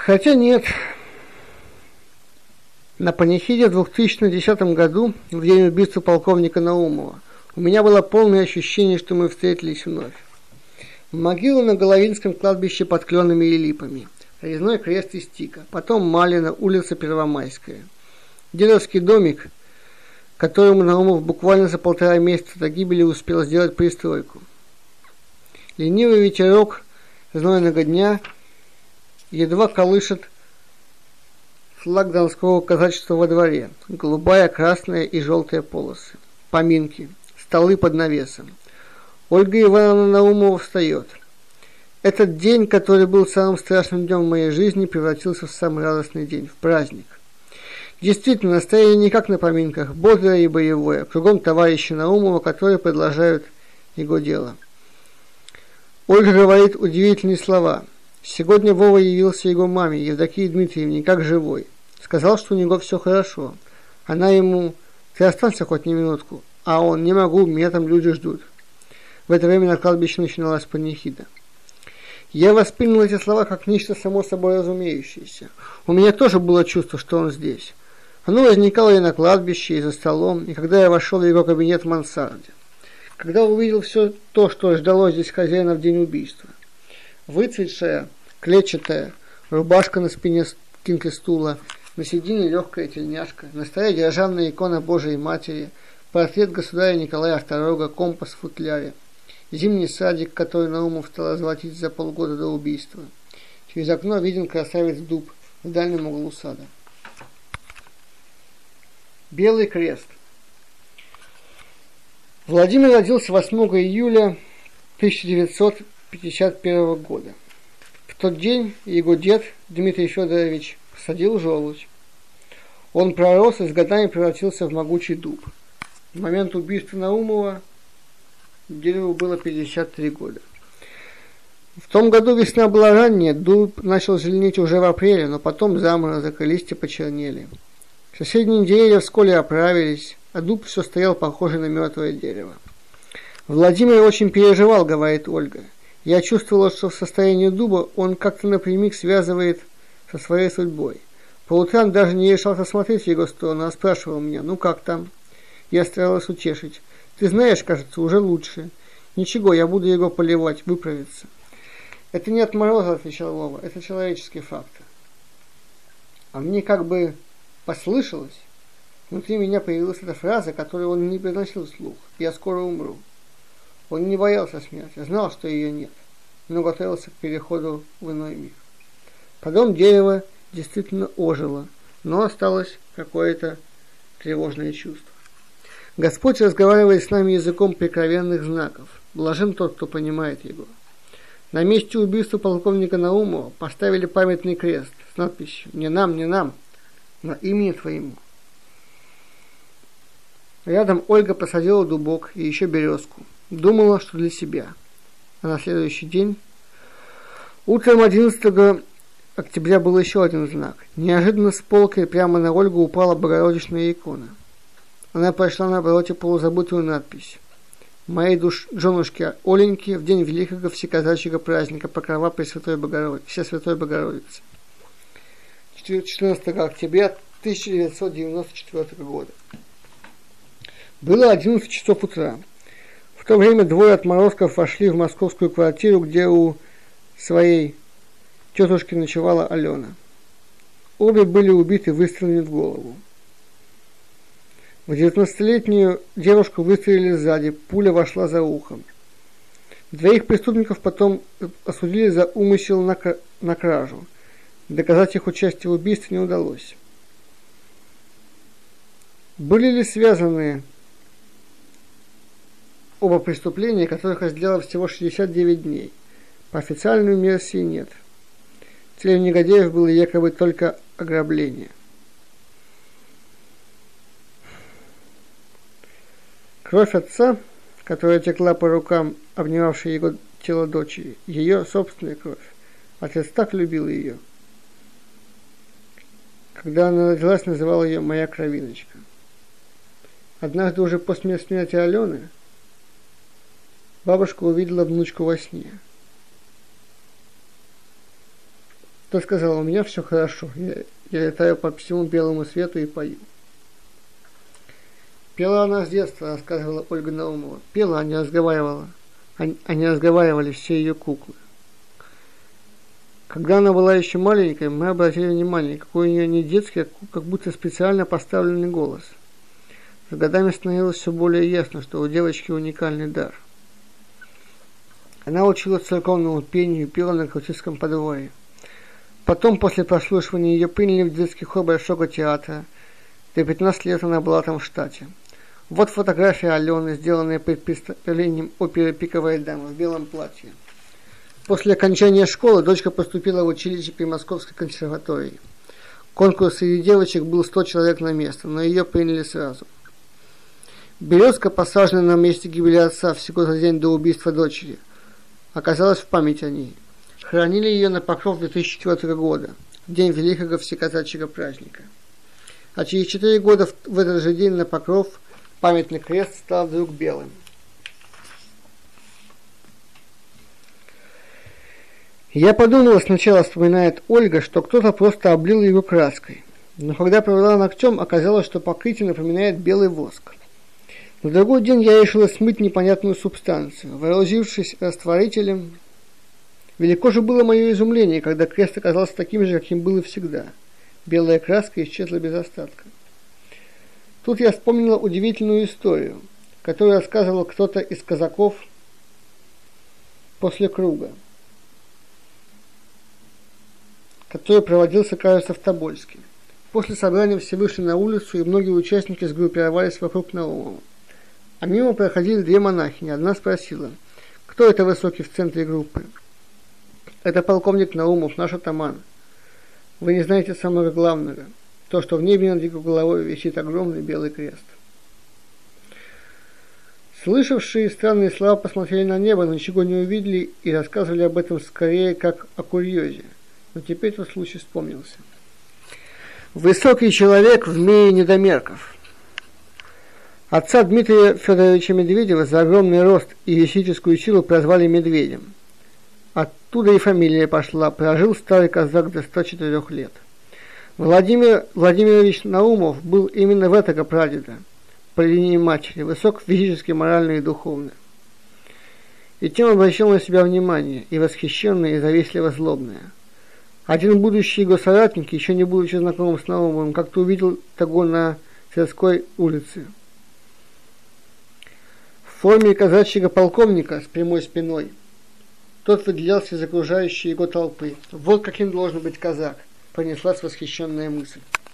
Хотя нет. На панихиде в 2010 году, в день убийства полковника Наумова, у меня было полное ощущение, что мы встретились вновь. Могила на Головинском кладбище под кленами и липами. Резной крест из тика. Потом Малина, улица Первомайская. Дедовский домик, которому Наумов буквально за 1,5 месяца до гибели успел сделать пристройку. Ленивый ветерок знойного дня едва колышет флаг донского казачества во дворе. Голубая, красная и желтая полосы. Поминки. Столы под навесом. Ольга Ивановна Наумова встает. Этот день, который был самым страшным днем в моей жизни, превратился в самый радостный день, в праздник. Действительно, настроение не как на поминках, бодрое и боевое. Кругом товарищи Наумова, которые продолжают его дело. Ольга говорит удивительные слова. Сегодня Вова явился его маме, Евдокии Дмитриевне, как живой. Сказал, что у него все хорошо. Она ему: «Ты останься хоть на минутку». А он: «Не могу, меня там люди ждут». В это время на кладбище начиналась панихида. Я воспринял эти слова как нечто само собой разумеющееся. У меня тоже было чувство, что он здесь. Оно возникало и на кладбище, и за столом, и когда я вошел в его кабинет в мансарде. Когда увидел все то, что ждало здесь хозяина в день убийства. Выцветшая, клетчатая, рубашка на спине спинки стула, на сиденье легкая тельняшка, на столе деревянная икона Божией Матери, портрет государя Николая II, компас в футляре, зимний садик, который Наумов стал разводить за полгода до убийства. Через окно виден красавец дуб в дальнем углу сада. Белый крест. Владимир родился 8 июля 1951 года. В тот день его дед Дмитрий Федорович посадил желудь. Он пророс и с годами превратился в могучий дуб. В момент убийства Наумова дереву было 53 года. В том году весна была ранняя, дуб начал зеленеть уже в апреле, но потом заморозок, и листья почернели. Соседние деревья вскоре оправились, а дуб все стоял похожий на мертвое дерево. Владимир очень переживал, говорит Ольга. Я чувствовала, что в состоянии дуба он как-то напрямик связывает со своей судьбой. По утрам даже не решался смотреть в его сторону, а спрашивал меня: «Ну как там?» Я старалась утешить. «Ты знаешь, кажется, уже лучше. Ничего, я буду его поливать, выправиться». «Это не от мороза», — отвечал Вова, — «это человеческий фактор». А мне как бы послышалось, внутри меня появилась эта фраза, которую он не произносил вслух: «Я скоро умру». Он не боялся смерти, знал, что ее нет, но готовился к переходу в иной мир. Потом дерево действительно ожило, но осталось какое-то тревожное чувство. Господь разговаривает с нами языком прикровенных знаков. Блажен тот, кто понимает его. На месте убийства полковника Наумова поставили памятный крест с надписью «Не нам, не нам, но имени твоему». Рядом Ольга посадила дубок и еще березку. Думала, что для себя. А на следующий день, утром 11 октября, был еще один знак. Неожиданно с полкой прямо на Ольгу упала Богородичная икона. Она прочла на обороте полузабытую надпись: «Моей женушке Оленьке в день великого всеказачьего праздника Покрова Пресвятой Богородицы, Всесвятой Богородицы». 14 октября 1994 года. Было 11 часов утра. В то время двое отморозков вошли в московскую квартиру, где у своей тетушки ночевала Алена. Обе были убиты выстрелами в голову. В 19-летнюю девушку выстрелили сзади, пуля вошла за ухом. Двоих преступников потом осудили за умысел на кражу. Доказать их участие в убийстве не удалось. Были ли связаны оба преступления, которых разделяло всего 69 дней? По официальной версии нет. Целью негодяев было якобы только ограбление. Кровь отца, которая текла по рукам, обнимавшей его тело дочери, ее собственная кровь. Отец так любил ее. Когда она родилась, называл ее «моя кровиночка». Однажды уже после смерти Алены бабушка увидела внучку во сне. Тот сказал: у меня все хорошо, я летаю по всему белому свету и пою. Пела она с детства, рассказывала Ольга Наумова. Пела, а не разговаривала. Они разговаривали все ее куклы. Когда она была еще маленькой, мы обратили внимание, какой у нее не детский, а как будто специально поставленный голос. С годами становилось все более ясно, что у девочки уникальный дар. Она училась церковному пению и пела на Крутицком подворье. Потом, после прослушивания, ее приняли в детский хор Большого театра. До 15 лет она была там в штате. Вот фотография Алены, сделанная перед представлением оперы «Пиковая дама» в белом платье. После окончания школы дочка поступила в училище при Московской консерватории. Конкурс среди девочек был 100 человек на место, но ее приняли сразу. Березка, посаженная на месте гибели отца всего за день до убийства дочери, оказалась в память о ней. Хранили ее на Покров 2004 года, в день великого всеказачьего праздника. А через 4 года в этот же день на Покров памятный крест стал вдруг белым. Я подумала сначала, вспоминает Ольга, что кто-то просто облил его краской. Но когда провела ногтем, оказалось, что покрытие напоминает белый воск. На другой день я решила смыть непонятную субстанцию. Вооружившись растворителем, велико же было мое изумление, когда крест оказался таким же, каким был и всегда. Белая краска исчезла без остатка. Тут я вспомнила удивительную историю, которую рассказывал кто-то из казаков после круга, который проводился, кажется, в Тобольске. После собрания все вышли на улицу, и многие участники сгруппировались вокруг Наумова. А мимо проходили 2 монахини. Одна спросила: кто это высокий в центре группы? Это полковник Наумов, наш атаман. Вы не знаете самого главного, то, что в небе над его головой висит огромный белый крест. Слышавшие странные слова посмотрели на небо, но ничего не увидели и рассказывали об этом скорее как о курьезе. Но теперь этот случай вспомнился. Высокий человек в мире недомерков. Отца Дмитрия Федоровича Медведева за огромный рост и физическую силу прозвали Медведем. Оттуда и фамилия пошла. Прожил старый казак до 104 лет. Владимир Владимирович Наумов был именно в этого прадеда, по линии матери, высок физически, морально и духовно. И тем обращал на себя внимание, и восхищенное, и завистливо злобное. Один будущий его соратник, еще не будучи знакомым с Наумовым, как-то увидел того на Тверской улице. В форме казачьего полковника с прямой спиной. Тот выделялся из окружающей его толпы. Вот каким должен быть казак, пронеслась восхищенная мысль.